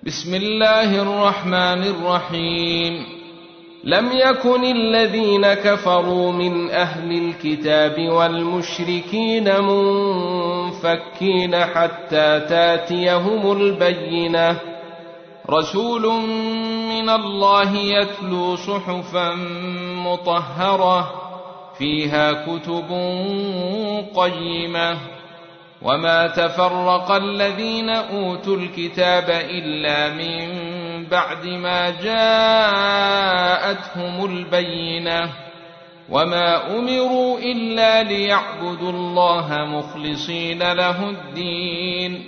بسم الله الرحمن الرحيم. لم يكن الذين كفروا من أهل الكتاب والمشركين منفكين حتى تاتيهم البينة، رسول من الله يتلو صحفا مطهرة فيها كتب قيمة. وما تفرق الذين أوتوا الكتاب إلا من بعد ما جاءتهم البينة، وما أمروا إلا ليعبدوا الله مخلصين له الدين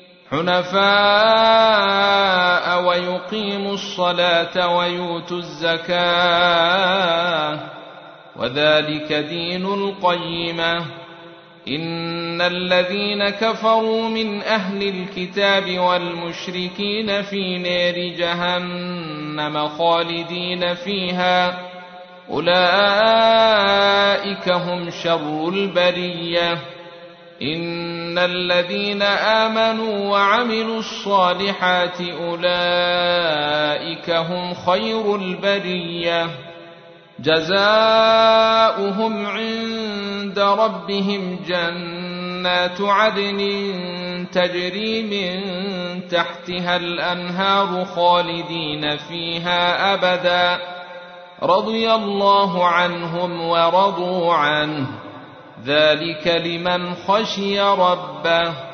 حنفاء ويقيموا الصلاة ويؤتوا الزكاة، وذلك دين القيمة. إن الذين كفروا من أهل الكتاب والمشركين في نار جهنم خالدين فيها، أولئك هم شر البرية. إن الذين آمنوا وعملوا الصالحات أولئك هم خير البرية، جزاؤهم عند ربهم جنات عدن تجري من تحتها الأنهار خالدين فيها أبدا، رضي الله عنهم ورضوا عنه، ذلك لمن خشي ربه.